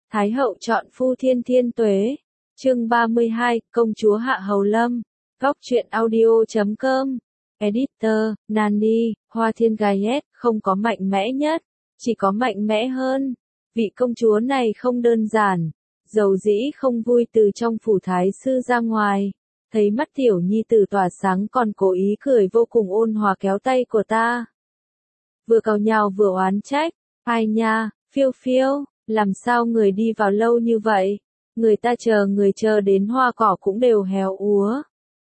Thái hậu chọn phu thiên thiên tuế. Chương 32, công chúa Hạ Hầu Lâm. Góc truyện audio.com. Editor, Nani, Hoa Thiên Gayet, không có mạnh mẽ nhất, chỉ có mạnh mẽ hơn. Vị công chúa này không đơn giản. Dầu dĩ không vui từ trong phủ thái sư ra ngoài. Thấy mắt tiểu nhi tử tỏa sáng còn cố ý cười vô cùng ôn hòa kéo tay của ta. Vừa càu nhào vừa oán trách. Ai nha, phiêu phiêu, làm sao người đi vào lâu như vậy? Người chờ đến hoa cỏ cũng đều héo úa.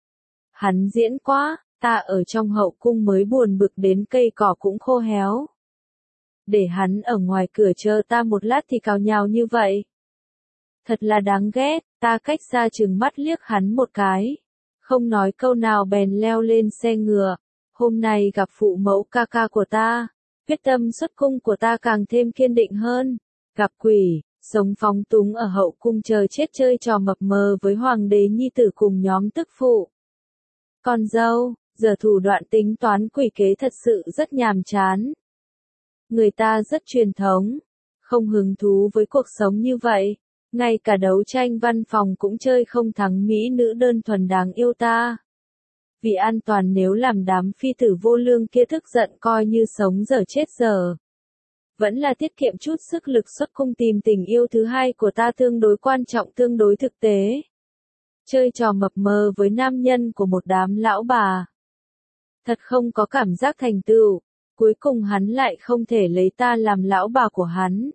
Hắn diễn quá, ta ở trong hậu cung mới buồn bực đến cây cỏ cũng khô héo. Để hắn ở ngoài cửa chờ ta một lát thì càu nhào như vậy. Thật là đáng ghét, ta cách xa chừng mắt liếc hắn một cái. Không nói câu nào bèn leo lên xe ngựa. Hôm nay gặp phụ mẫu ca ca của ta. Quyết tâm xuất cung của ta càng thêm kiên định hơn. Gặp quỷ, sống phóng túng ở hậu cung chờ chết chơi trò mập mờ với hoàng đế nhi tử cùng nhóm tức phụ. Con dâu, giờ thủ đoạn tính toán quỷ kế thật sự rất nhàm chán. Người ta rất truyền thống, không hứng thú với cuộc sống như vậy. Ngay cả đấu tranh văn phòng cũng chơi không thắng mỹ nữ đơn thuần đáng yêu ta. Vì an toàn nếu làm đám phi tử vô lương kia tức giận coi như sống dở chết dở. Vẫn là tiết kiệm chút sức lực xuất cung tìm tình yêu thứ hai của ta tương đối quan trọng tương đối thực tế. Chơi trò mập mờ với nam nhân của một đám lão bà. Thật không có cảm giác thành tựu, cuối cùng hắn lại không thể lấy ta làm lão bà của hắn.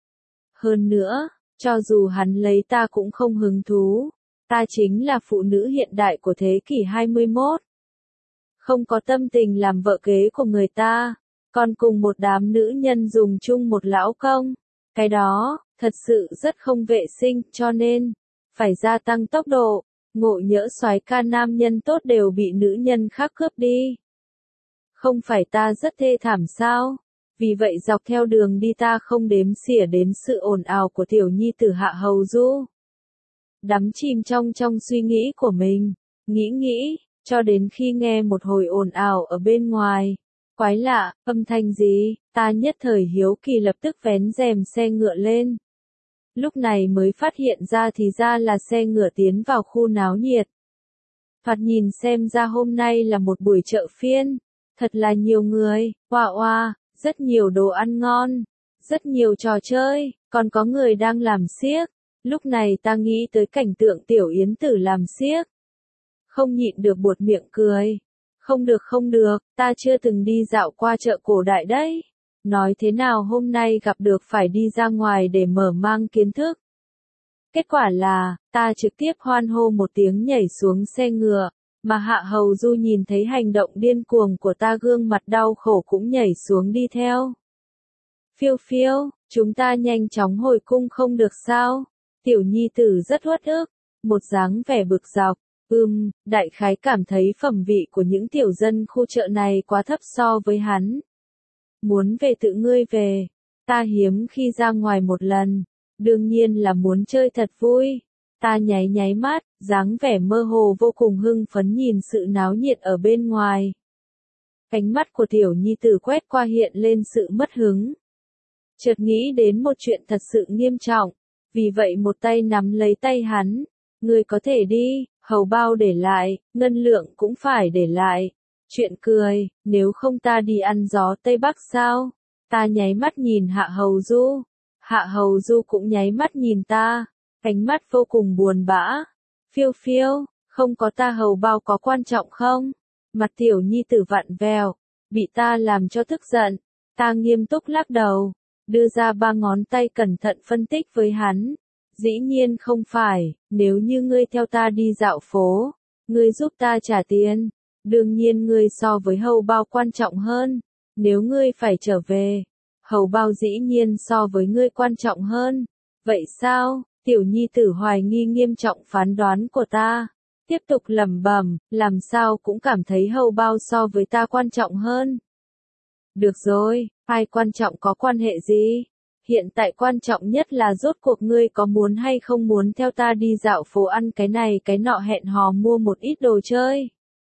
Hơn nữa, cho dù hắn lấy ta cũng không hứng thú, ta chính là phụ nữ hiện đại của thế kỷ 21. Không có tâm tình làm vợ kế của người ta, còn cùng một đám nữ nhân dùng chung một lão công. Cái đó, thật sự rất không vệ sinh, cho nên, phải gia tăng tốc độ, ngộ nhỡ soái ca nam nhân tốt đều bị nữ nhân khác cướp đi. Không phải ta rất thê thảm sao? Vì vậy dọc theo đường đi ta không đếm xỉa đến sự ồn ào của tiểu nhi tử Hạ Hầu Du. Đắm chìm trong suy nghĩ của mình, nghĩ, cho đến khi nghe một hồi ồn ào ở bên ngoài. Quái lạ, âm thanh gì, ta nhất thời hiếu kỳ lập tức vén rèm xe ngựa lên. Lúc này mới phát hiện ra thì ra là xe ngựa tiến vào khu náo nhiệt. Thoạt nhìn xem ra hôm nay là một buổi chợ phiên, thật là nhiều người, oa, rất nhiều đồ ăn ngon, rất nhiều trò chơi, còn có người đang làm xiếc. Lúc này ta nghĩ tới cảnh tượng tiểu yến tử làm xiếc. Không nhịn được buột miệng cười. Không được, ta chưa từng đi dạo qua chợ cổ đại đấy. Nói thế nào hôm nay gặp được phải đi ra ngoài để mở mang kiến thức. Kết quả là, ta trực tiếp hoan hô một tiếng nhảy xuống xe ngựa, mà Hạ Hầu Du nhìn thấy hành động điên cuồng của ta gương mặt đau khổ cũng nhảy xuống đi theo. Phiêu phiêu, chúng ta nhanh chóng hồi cung không được sao? Tiểu nhi tử rất uất ức, một dáng vẻ bực dọc. Đại khái cảm thấy phẩm vị của những tiểu dân khu chợ này quá thấp so với hắn. Muốn về tự ngươi về, ta hiếm khi ra ngoài một lần, đương nhiên là muốn chơi thật vui. Ta nháy mắt, dáng vẻ mơ hồ vô cùng hưng phấn nhìn sự náo nhiệt ở bên ngoài. Cánh mắt của tiểu nhi tử quét qua hiện lên sự mất hứng. Chợt nghĩ đến một chuyện thật sự nghiêm trọng, vì vậy một tay nắm lấy tay hắn. Ngươi có thể đi, hầu bao để lại, ngân lượng cũng phải để lại. Chuyện cười, nếu không ta đi ăn gió Tây Bắc sao? Ta nháy mắt nhìn Hạ Hầu Du. Hạ Hầu Du cũng nháy mắt nhìn ta, ánh mắt vô cùng buồn bã. Phiêu phiêu, không có ta hầu bao có quan trọng không? Mặt tiểu nhi tử vặn vẹo, bị ta làm cho tức giận. Ta nghiêm túc lắc đầu, đưa ra 3 ngón tay cẩn thận phân tích với hắn. Dĩ nhiên không phải, nếu như ngươi theo ta đi dạo phố, ngươi giúp ta trả tiền, đương nhiên ngươi so với hầu bao quan trọng hơn. Nếu ngươi phải trở về, hầu bao dĩ nhiên so với ngươi quan trọng hơn. Vậy sao? Tiểu nhi tử hoài nghi nghiêm trọng phán đoán của ta. Tiếp tục lẩm bẩm, làm sao cũng cảm thấy hầu bao so với ta quan trọng hơn. Được rồi, ai quan trọng có quan hệ gì? Hiện tại quan trọng nhất là rốt cuộc ngươi có muốn hay không muốn theo ta đi dạo phố ăn cái này cái nọ hẹn hò mua một ít đồ chơi.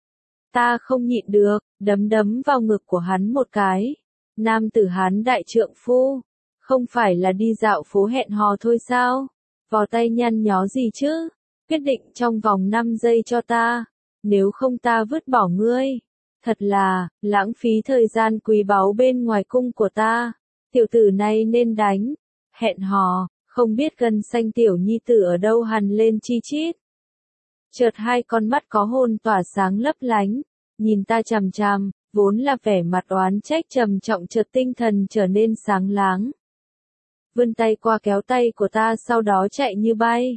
Ta không nhịn được, đấm vào ngực của hắn một cái. Nam tử Hán đại trượng phu. Không phải là đi dạo phố hẹn hò thôi sao? Vò tay nhăn nhó gì chứ? Quyết định trong vòng 5 giây cho ta. Nếu không ta vứt bỏ ngươi. Thật là, lãng phí thời gian quý báu bên ngoài cung của ta. Tiểu tử này nên đánh. Hẹn hò, không biết gân xanh tiểu nhi tử ở đâu hằn lên chi chít. Chợt hai con mắt có hồn tỏa sáng lấp lánh, nhìn ta chằm chằm, vốn là vẻ mặt oán trách trầm trọng chợt tinh thần trở nên sáng láng. Vươn tay qua kéo tay của ta sau đó chạy như bay.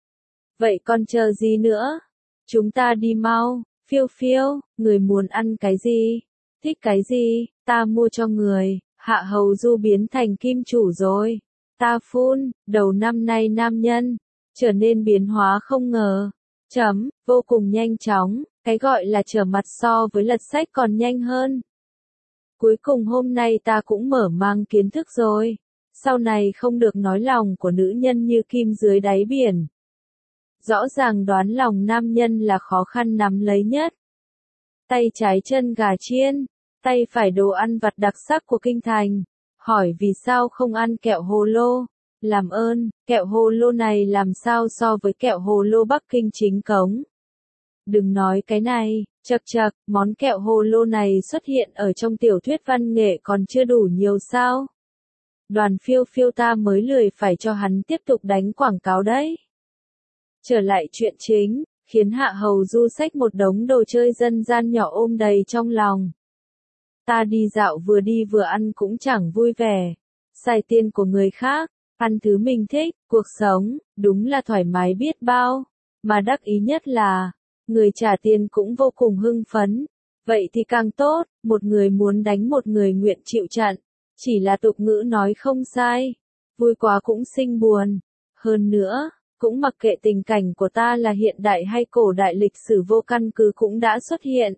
Vậy còn chờ gì nữa? Chúng ta đi mau, phiêu phiêu, người muốn ăn cái gì? Thích cái gì? Ta mua cho người, Hạ Hầu Du biến thành kim chủ rồi. Ta phun, đầu năm nay nam nhân, trở nên biến hóa không ngờ. Vô cùng nhanh chóng, cái gọi là trở mặt so với lật sách còn nhanh hơn. Cuối cùng hôm nay ta cũng mở mang kiến thức rồi. Sau này không được nói lòng của nữ nhân như kim dưới đáy biển. Rõ ràng đoán lòng nam nhân là khó khăn nắm lấy nhất. Tay trái chân gà chiên, tay phải đồ ăn vặt đặc sắc của kinh thành. Hỏi vì sao không ăn kẹo hồ lô? Làm ơn, kẹo hồ lô này làm sao so với kẹo hồ lô Bắc Kinh chính cống? Đừng nói cái này, chậc chậc, món kẹo hồ lô này xuất hiện ở trong tiểu thuyết văn nghệ còn chưa đủ nhiều sao? Đoàn phiêu phiêu ta mới lười phải cho hắn tiếp tục đánh quảng cáo đấy. Trở lại chuyện chính, khiến Hạ Hầu Du xách một đống đồ chơi dân gian nhỏ ôm đầy trong lòng. Ta đi dạo vừa đi vừa ăn cũng chẳng vui vẻ. Xài tiền của người khác, ăn thứ mình thích, cuộc sống, đúng là thoải mái biết bao. Mà đắc ý nhất là, người trả tiền cũng vô cùng hưng phấn. Vậy thì càng tốt, một người muốn đánh một người nguyện chịu trận. Chỉ là tục ngữ nói không sai. Vui quá cũng sinh buồn. Hơn nữa, cũng mặc kệ tình cảnh của ta là hiện đại hay cổ đại lịch sử vô căn cứ cũng đã xuất hiện.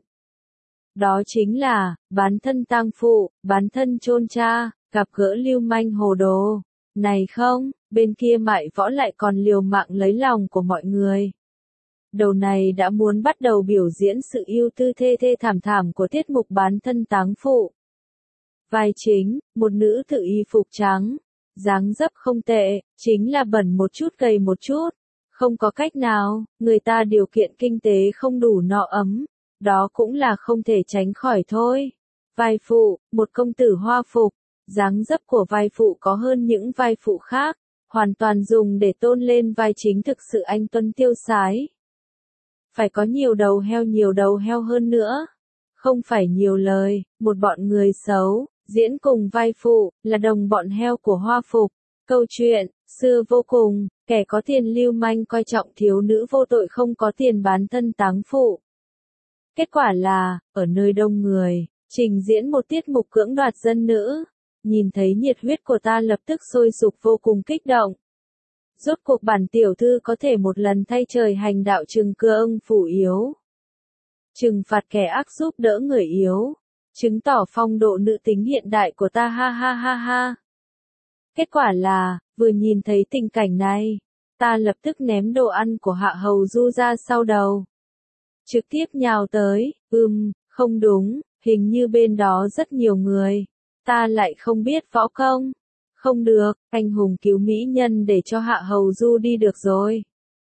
Đó chính là, bán thân tang phụ, bán thân chôn cha, gặp gỡ lưu manh hồ đồ. Này không, bên kia mại võ lại còn liều mạng lấy lòng của mọi người. Đầu này đã muốn bắt đầu biểu diễn sự yêu tư thê thê thảm thảm của tiết mục bán thân táng phụ. Vai chính, một nữ tự y phục trắng, dáng dấp không tệ, chính là bẩn một chút gầy một chút. Không có cách nào, người ta điều kiện kinh tế không đủ no ấm, đó cũng là không thể tránh khỏi thôi. Vai phụ, một công tử hoa phục, dáng dấp của vai phụ có hơn những vai phụ khác, hoàn toàn dùng để tôn lên vai chính thực sự anh tuấn tiêu sái. Phải có nhiều đầu heo hơn nữa. Không phải nhiều lời, một bọn người xấu, diễn cùng vai phụ, là đồng bọn heo của hoa phục. Câu chuyện, xưa vô cùng, kẻ có tiền lưu manh coi trọng thiếu nữ vô tội không có tiền bán thân táng phụ. Kết quả là, ở nơi đông người, trình diễn một tiết mục cưỡng đoạt dân nữ. Nhìn thấy nhiệt huyết của ta lập tức sôi sục vô cùng kích động. Rốt cuộc bản tiểu thư có thể một lần thay trời hành đạo trừng cương phủ yếu. Trừng phạt kẻ ác giúp đỡ người yếu. Chứng tỏ phong độ nữ tính hiện đại của ta ha ha ha ha. Kết quả là, vừa nhìn thấy tình cảnh này, ta lập tức ném đồ ăn của Hạ Hầu Du ra sau đầu. Trực tiếp nhào tới, không đúng, hình như bên đó rất nhiều người. Ta lại không biết võ công. Không được, anh hùng cứu mỹ nhân để cho Hạ Hầu Du đi được rồi.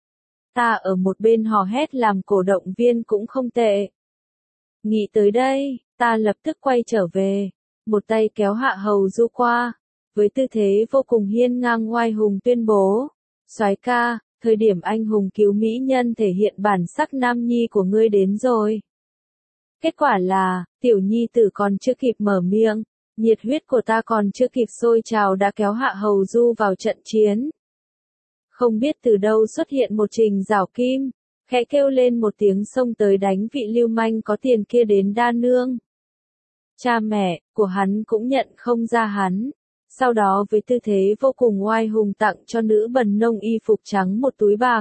Ta ở một bên hò hét làm cổ động viên cũng không tệ. Nghĩ tới đây, ta lập tức quay trở về, một tay kéo Hạ Hầu Du qua, với tư thế vô cùng hiên ngang oai hùng tuyên bố, soái ca, thời điểm anh hùng cứu mỹ nhân thể hiện bản sắc nam nhi của ngươi đến rồi. Kết quả là, tiểu nhi tử còn chưa kịp mở miệng, nhiệt huyết của ta còn chưa kịp sôi trào đã kéo Hạ Hầu Du vào trận chiến. Không biết từ đâu xuất hiện một Trình Giảo Kim, khẽ kêu lên một tiếng xông tới đánh vị lưu manh có tiền kia đến đa nương. Cha mẹ của hắn cũng nhận không ra hắn, sau đó với tư thế vô cùng oai hùng tặng cho nữ bần nông y phục trắng một túi bạc.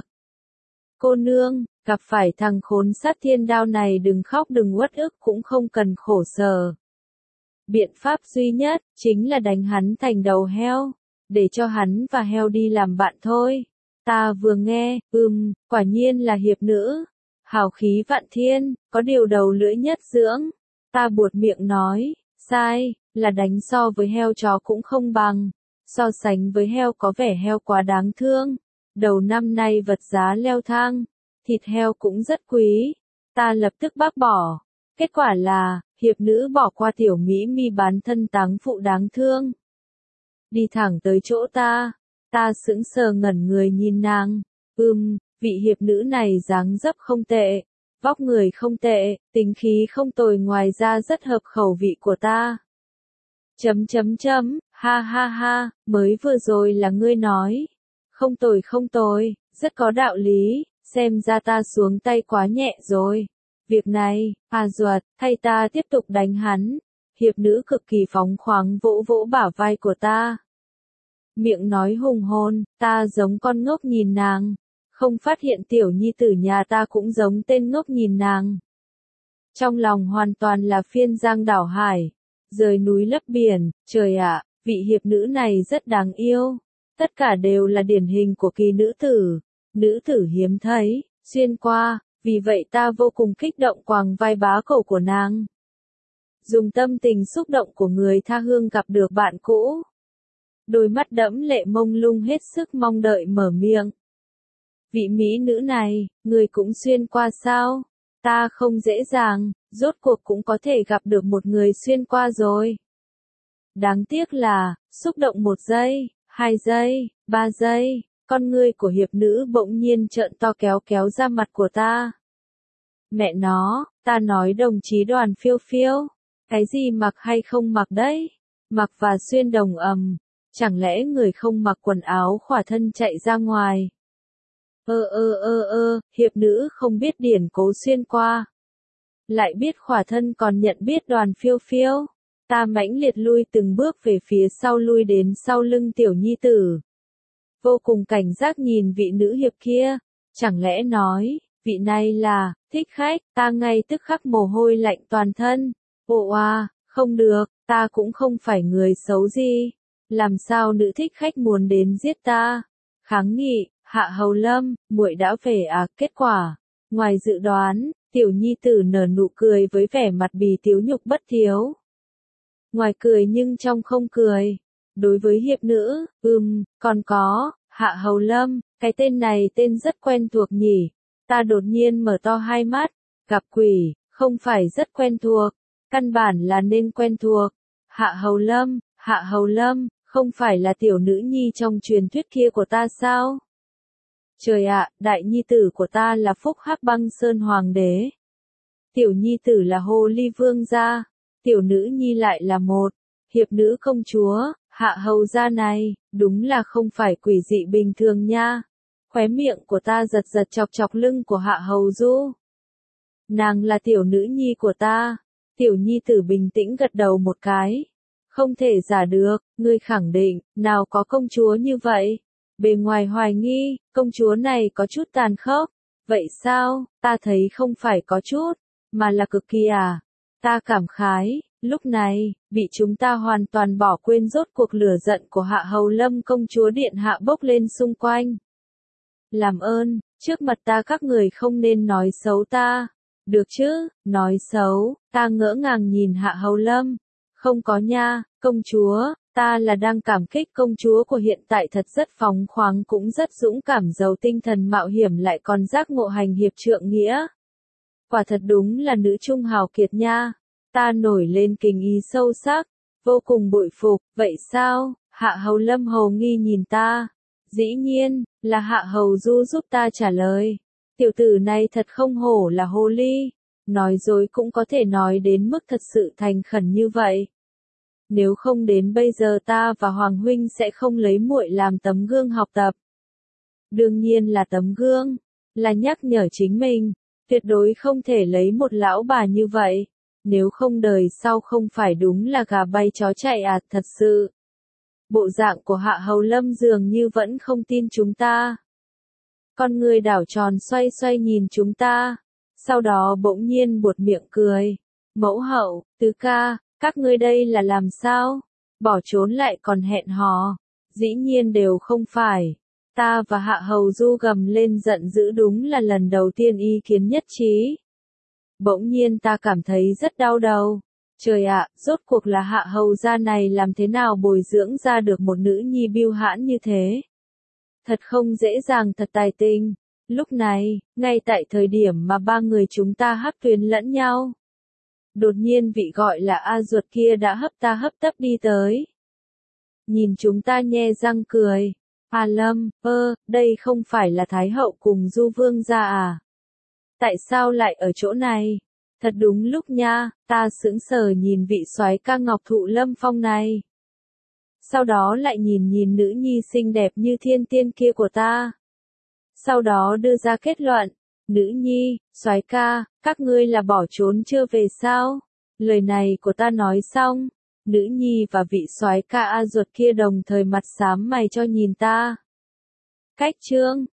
Cô nương, gặp phải thằng khốn sát thiên đao này đừng khóc đừng uất ức cũng không cần khổ sở. Biện pháp duy nhất, chính là đánh hắn thành đầu heo, để cho hắn và heo đi làm bạn thôi. Ta vừa nghe, quả nhiên là hiệp nữ, hào khí vạn thiên, có điều đầu lưỡi nhất dưỡng. Ta buột miệng nói, sai, là đánh so với heo chó cũng không bằng. So sánh với heo có vẻ heo quá đáng thương. Đầu năm nay vật giá leo thang, thịt heo cũng rất quý. Ta lập tức bác bỏ. Kết quả là, hiệp nữ bỏ qua tiểu Mỹ mi bán thân táng phụ đáng thương. Đi thẳng tới chỗ ta. Ta sững sờ ngẩn người nhìn nàng. Vị hiệp nữ này dáng dấp không tệ. Vóc người không tệ, tính khí không tồi, ngoài ra rất hợp khẩu vị của ta. Ha ha ha, mới vừa rồi là ngươi nói. Không tồi, rất có đạo lý, xem ra ta xuống tay quá nhẹ rồi. Việc này, ruột, thay ta tiếp tục đánh hắn. Hiệp nữ cực kỳ phóng khoáng vỗ vỗ bả vai của ta. Miệng nói hùng hồn, ta giống con ngốc nhìn nàng. Không phát hiện tiểu nhi tử nhà ta cũng giống tên ngốc nhìn nàng. Trong lòng hoàn toàn là phiên giang đảo hải. Rời núi lấp biển, trời ạ, vị hiệp nữ này rất đáng yêu. Tất cả đều là điển hình của kỳ nữ tử hiếm thấy, xuyên qua, vì vậy ta vô cùng kích động quàng vai bá cổ của nàng. Dùng tâm tình xúc động của người tha hương gặp được bạn cũ. Đôi mắt đẫm lệ mông lung hết sức mong đợi mở miệng. Vị mỹ nữ này, người cũng xuyên qua sao? Ta không dễ dàng, rốt cuộc cũng có thể gặp được một người xuyên qua rồi. Đáng tiếc là, xúc động 1 giây, 2 giây, 3 giây, con ngươi của hiệp nữ bỗng nhiên trợn to kéo ra mặt của ta. Mẹ nó, ta nói đồng chí Đoàn Phiêu Phiêu, cái gì mặc hay không mặc đấy? Mặc và xuyên đồng chẳng lẽ người không mặc quần áo khỏa thân chạy ra ngoài? Hiệp nữ không biết điển cố xuyên qua. Lại biết khỏa thân còn nhận biết Đoàn Phiêu Phiêu. Ta mãnh liệt lui từng bước về phía sau, lui đến sau lưng tiểu nhi tử. Vô cùng cảnh giác nhìn vị nữ hiệp kia. Chẳng lẽ nói, vị này là, thích khách, ta ngay tức khắc mồ hôi lạnh toàn thân. Không được, ta cũng không phải người xấu gì. Làm sao nữ thích khách muốn đến giết ta? Kháng nghị, Hạ Hầu Lâm, muội đã về à? Kết quả, ngoài dự đoán, tiểu nhi tử nở nụ cười với vẻ mặt bì tiếu nhục bất thiếu. Ngoài cười nhưng trong không cười. Đối với hiệp nữ, còn có, Hạ Hầu Lâm, cái tên này tên rất quen thuộc nhỉ. Ta đột nhiên mở to hai mắt, gặp quỷ, không phải rất quen thuộc, căn bản là nên quen thuộc. Hạ Hầu Lâm, không phải là tiểu nữ nhi trong truyền thuyết kia của ta sao? Trời ạ, đại nhi tử của ta là Phúc Hắc Băng Sơn Hoàng đế. Tiểu nhi tử là Hồ Ly Vương gia. Tiểu nữ nhi lại là một hiệp nữ công chúa. Hạ hầu gia này, đúng là không phải quỷ dị bình thường nha. Khóe miệng của ta giật chọc lưng của Hạ Hầu Du. Nàng là tiểu nữ nhi của ta. Tiểu nhi tử bình tĩnh gật đầu một cái. Không thể giả được, ngươi khẳng định, nào có công chúa như vậy. Bề ngoài hoài nghi, công chúa này có chút tàn khốc. Vậy sao, ta thấy không phải có chút, mà là cực kỳ à. Ta cảm khái, lúc này, bị chúng ta hoàn toàn bỏ quên, rốt cuộc lửa giận của Hạ Hầu Lâm công chúa điện hạ bốc lên xung quanh. Làm ơn, trước mặt ta các người không nên nói xấu ta. Được chứ, nói xấu, ta ngỡ ngàng nhìn Hạ Hầu Lâm. Không có nha, công chúa, ta là đang cảm kích công chúa của hiện tại thật rất phóng khoáng, cũng rất dũng cảm, giàu tinh thần mạo hiểm, lại còn giác ngộ hành hiệp trượng nghĩa. Quả thật đúng là nữ trung hào kiệt nha. Ta nổi lên kinh ý sâu sắc, vô cùng bội phục. Vậy sao? Hạ Hầu Lâm hầu nghi nhìn ta. Dĩ nhiên, là Hạ Hầu Du giúp ta trả lời. Tiểu tử này thật không hổ là hồ ly. Nói dối cũng có thể nói đến mức thật sự thành khẩn như vậy. Nếu không đến bây giờ ta và Hoàng huynh sẽ không lấy muội làm tấm gương học tập. Đương nhiên là tấm gương, là nhắc nhở chính mình, tuyệt đối không thể lấy một lão bà như vậy. Nếu không đời sau không phải đúng là gà bay chó chạy à, thật sự. Bộ dạng của Hạ Hầu Lâm dường như vẫn không tin chúng ta. Con người đảo tròn xoay nhìn chúng ta. Sau đó bỗng nhiên buột miệng cười. Mẫu hậu, tứ ca, các ngươi đây là làm sao? Bỏ trốn lại còn hẹn hò. Dĩ nhiên đều không phải. Ta và Hạ Hầu Du gầm lên giận dữ, đúng là lần đầu tiên ý kiến nhất trí. Bỗng nhiên ta cảm thấy rất đau đầu. Trời ạ, rốt cuộc là Hạ hầu gia này làm thế nào bồi dưỡng ra được một nữ nhi bưu hãn như thế? Thật không dễ dàng, thật tài tình. Lúc này, ngay tại thời điểm mà ba người chúng ta hấp tuyến lẫn nhau, đột nhiên vị gọi là A Duật kia đã hấp ta hấp tấp đi tới. Nhìn chúng ta nhe răng cười. A Lâm, đây không phải là Thái hậu cùng Du Vương gia à? Tại sao lại ở chỗ này? Thật đúng lúc nha, ta sững sờ nhìn vị soái ca Ngọc Thụ Lâm Phong này. Sau đó lại nhìn nữ nhi xinh đẹp như thiên tiên kia của ta. Sau đó đưa ra kết luận, nữ nhi, soái ca, các ngươi là bỏ trốn chưa về sao? Lời này của ta nói xong, nữ nhi và vị soái ca A Duật kia đồng thời mặt xám mày cho nhìn ta. Cách chương